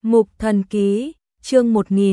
Mục Thần Ký, chương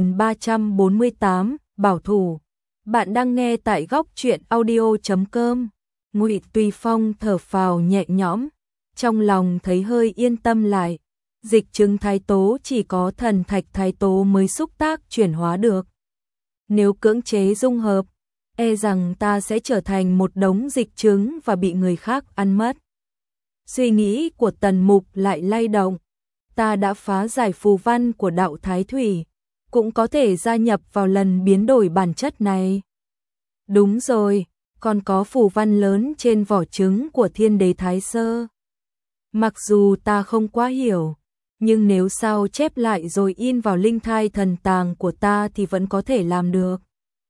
1348, Bảo Thủ. Bạn đang nghe tại góc truyện audio.com. Ngụy Tùy Phong thở phào nhẹ nhõm, trong lòng thấy hơi yên tâm lại. Dịch chứng thái tố chỉ có thần thạch thái tố mới xúc tác chuyển hóa được. Nếu cưỡng chế dung hợp, e rằng ta sẽ trở thành một đống dịch chứng và bị người khác ăn mất. Suy nghĩ của Tần Mục lại lay động. Ta đã phá giải phù văn của đạo Thái Thủy, cũng có thể gia nhập vào lần biến đổi bản chất này. Đúng rồi, còn có phù văn lớn trên vỏ trứng của Thiên Đế Thái Sơ. Mặc dù ta không quá hiểu, nhưng nếu sao chép lại rồi in vào linh thai thần tàng của ta thì vẫn có thể làm được.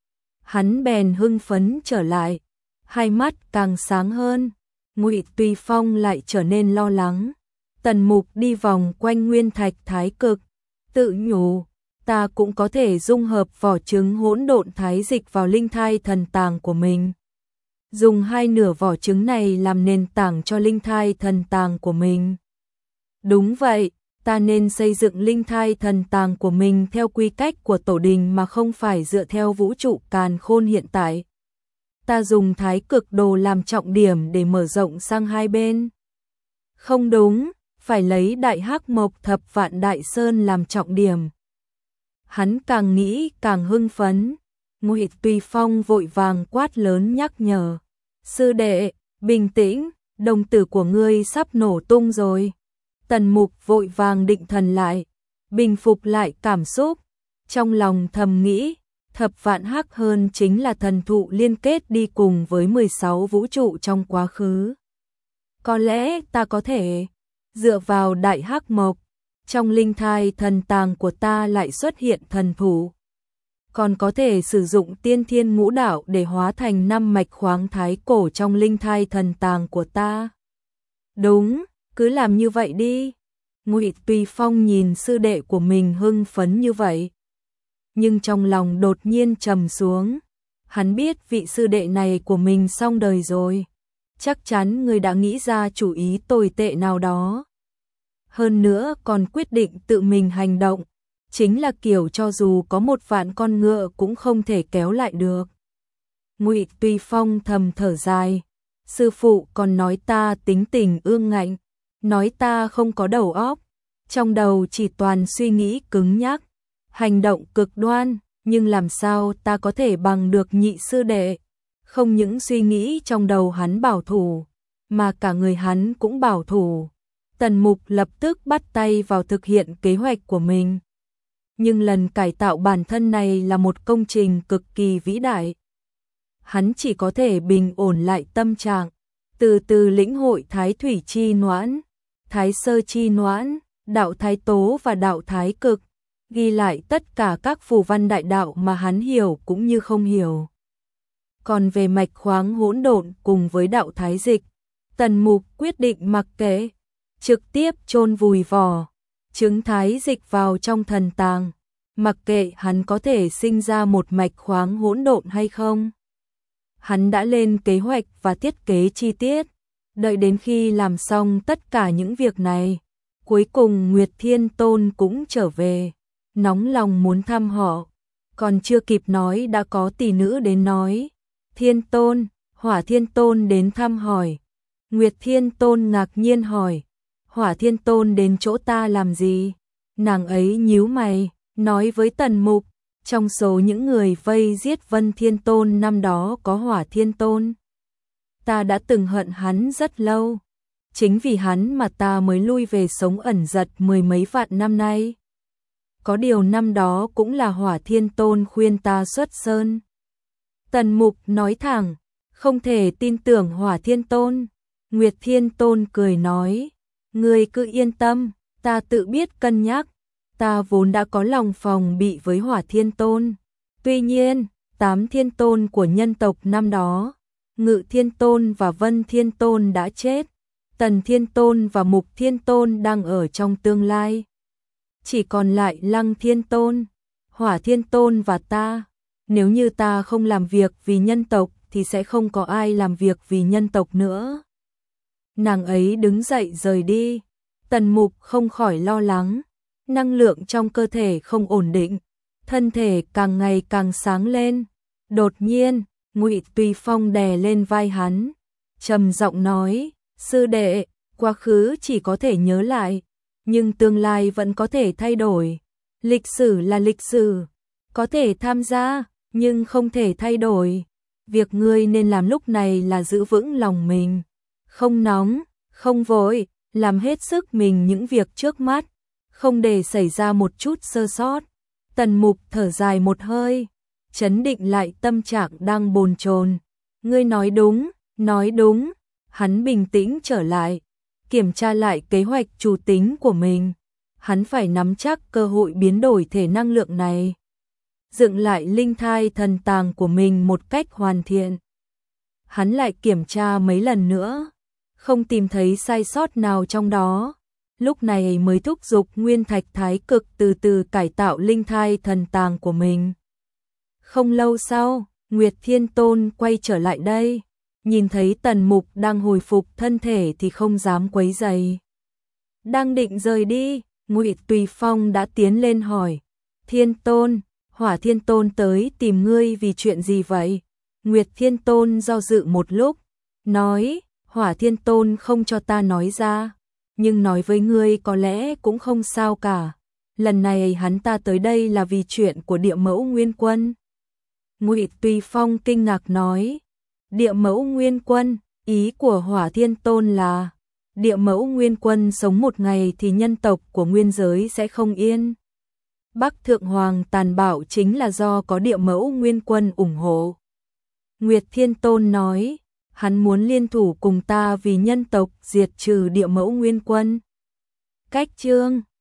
Hắn bèn hưng phấn trở lại, hai mắt càng sáng hơn. Ngụy Tùy Phong lại trở nên lo lắng. Tần Mục đi vòng quanh nguyên thạch thái cực, tự nhủ, ta cũng có thể dung hợp vỏ trứng hỗn độn thái dịch vào linh thai thần tàng của mình. Dùng hai nửa vỏ trứng này làm nền tảng cho linh thai thần tàng của mình. Đúng vậy, ta nên xây dựng linh thai thần tàng của mình theo quy cách của tổ đình mà không phải dựa theo vũ trụ càn khôn hiện tại. Ta dùng thái cực đồ làm trọng điểm để mở rộng sang hai bên. Không đúng, phải lấy Đại Hắc Mộc Thập Vạn Đại Sơn làm trọng điểm. Hắn càng nghĩ càng hưng phấn. Ngụy Tùy Phong vội vàng quát lớn nhắc nhở. Sư đệ, bình tĩnh, đồng tử của ngươi sắp nổ tung rồi. Tần Mục vội vàng định thần lại, bình phục lại cảm xúc. Trong lòng thầm nghĩ, Thập Vạn Hắc Hơn chính là thần thụ liên kết đi cùng với 16 vũ trụ trong quá khứ. Có lẽ ta có thể dựa vào Đại Hắc Mộc, trong linh thai thần tàng của ta lại xuất hiện thần thụ. Còn có thể sử dụng Tiên Thiên Ngũ Đạo để hóa thành 5 mạch khoáng thái cổ trong linh thai thần tàng của ta. Đúng, cứ làm như vậy đi. Ngụy Tùy Phong nhìn sư đệ của mình hưng phấn như vậy, nhưng trong lòng đột nhiên trầm xuống. Hắn biết vị sư đệ này của mình xong đời rồi. Chắc chắn người đã nghĩ ra chủ ý tồi tệ nào đó. Hơn nữa còn quyết định tự mình hành động, chính là kiểu cho dù có 1.000.000 con ngựa cũng không thể kéo lại được. Ngụy Tùy Phong thầm thở dài. Sư phụ còn nói ta tính tình ương ngạnh, nói ta không có đầu óc, trong đầu chỉ toàn suy nghĩ cứng nhắc, hành động cực đoan, nhưng làm sao ta có thể bằng được nhị sư đệ. Không những suy nghĩ trong đầu hắn bảo thủ, mà cả người hắn cũng bảo thủ. Tần Mục lập tức bắt tay vào thực hiện kế hoạch của mình. Nhưng lần cải tạo bản thân này là một công trình cực kỳ vĩ đại. Hắn chỉ có thể bình ổn lại tâm trạng, từ từ lĩnh hội Thái Thủy chi noãn, Thái Sơ chi noãn, đạo Thái Tố và đạo Thái Cực, ghi lại tất cả các phù văn đại đạo mà hắn hiểu cũng như không hiểu. Còn về mạch khoáng hỗn độn cùng với đạo Thái Dịch, Tần Mục quyết định mặc kệ, trực tiếp chôn vùi vỏ trứng Thái Dịch vào trong thần tàng, mặc kệ hắn có thể sinh ra một mạch khoáng hỗn độn hay không. Hắn đã lên kế hoạch và thiết kế chi tiết, đợi đến khi làm xong tất cả những việc này, cuối cùng Nguyệt Thiên Tôn cũng trở về, nóng lòng muốn thăm họ. Còn chưa kịp nói đã có tỷ nữ đến nói, Thiên Tôn, Hỏa Thiên Tôn đến thăm hỏi. Nguyệt Thiên Tôn ngạc nhiên hỏi, Hỏa Thiên Tôn đến chỗ ta làm gì? Nàng ấy nhíu mày, nói với Tần Mục, trong số những người vây giết Vân Thiên Tôn năm đó có Hỏa Thiên Tôn. Ta đã từng hận hắn rất lâu, chính vì hắn mà ta mới lui về sống ẩn giật 10 mấy vạn năm nay. Có điều năm đó cũng là Hỏa Thiên Tôn khuyên ta xuất sơn. Tần Mục nói thẳng, không thể tin tưởng Hỏa Thiên Tôn. Nguyệt Thiên Tôn cười nói, ngươi cứ yên tâm, ta tự biết cân nhắc. Ta vốn đã có lòng phòng bị với Hỏa Thiên Tôn. Tuy nhiên, 8 Thiên Tôn của nhân tộc năm đó, Ngự Thiên Tôn và Vân Thiên Tôn đã chết. Tần Thiên Tôn và Mục Thiên Tôn đang ở trong tương lai. Chỉ còn lại Lăng Thiên Tôn, Hỏa Thiên Tôn và ta. Nếu như ta không làm việc vì nhân tộc thì sẽ không có ai làm việc vì nhân tộc nữa. Nàng ấy đứng dậy rời đi. Tần Mục không khỏi lo lắng. năng lượng trong cơ thể không ổn định, thân thể càng ngày càng sáng lên. Đột nhiên, Ngụy Tùy Phong đè lên vai hắn, trầm giọng nói, sư đệ, quá khứ chỉ có thể nhớ lại, nhưng tương lai vẫn có thể thay đổi. Lịch sử là lịch sử, có thể tham gia, nhưng không thể thay đổi. Việc ngươi nên làm lúc này là giữ vững lòng mình, không nóng, không vội, làm hết sức mình những việc trước mắt, không để xảy ra một chút sơ sót. Tần Mục thở dài một hơi, trấn định lại tâm trạng đang bồn chồn. Ngươi nói đúng, nói đúng. Hắn bình tĩnh trở lại, kiểm tra lại kế hoạch chủ tính của mình. Hắn phải nắm chắc cơ hội biến đổi thể năng lượng này, dựng lại linh thai thần tàng của mình một cách hoàn thiện. Hắn lại kiểm tra mấy lần nữa, không tìm thấy sai sót nào trong đó. Lúc này mới thúc giục Nguyên Thạch Thái Cực từ từ cải tạo linh thai thần tàng của mình. Không lâu sau, Nguyệt Thiên Tôn quay trở lại đây, nhìn thấy Tần Mục đang hồi phục thân thể thì không dám quấy rầy. Đang định rời đi, Ngụy Tùy Phong đã tiến lên hỏi, Thiên Tôn, Hỏa Thiên Tôn tới tìm ngươi vì chuyện gì vậy? Nguyệt Thiên Tôn do dự một lúc, nói, Hỏa Thiên Tôn không cho ta nói ra, nhưng nói với ngươi có lẽ cũng không sao cả. Lần này hắn ta tới đây là vì chuyện của Địa Mẫu Nguyên Quân. Ngụy Tùy Phong kinh ngạc nói, Địa Mẫu Nguyên Quân, ý của Hỏa Thiên Tôn là, Địa Mẫu Nguyên Quân sống một ngày thì nhân tộc của nguyên giới sẽ không yên. Bắc Thượng Hoàng tàn bạo chính là do có Địa Mẫu Nguyên Quân ủng hộ. Nguyệt Thiên Tôn nói, hắn muốn liên thủ cùng ta vì nhân tộc diệt trừ Địa Mẫu Nguyên Quân. Cách chương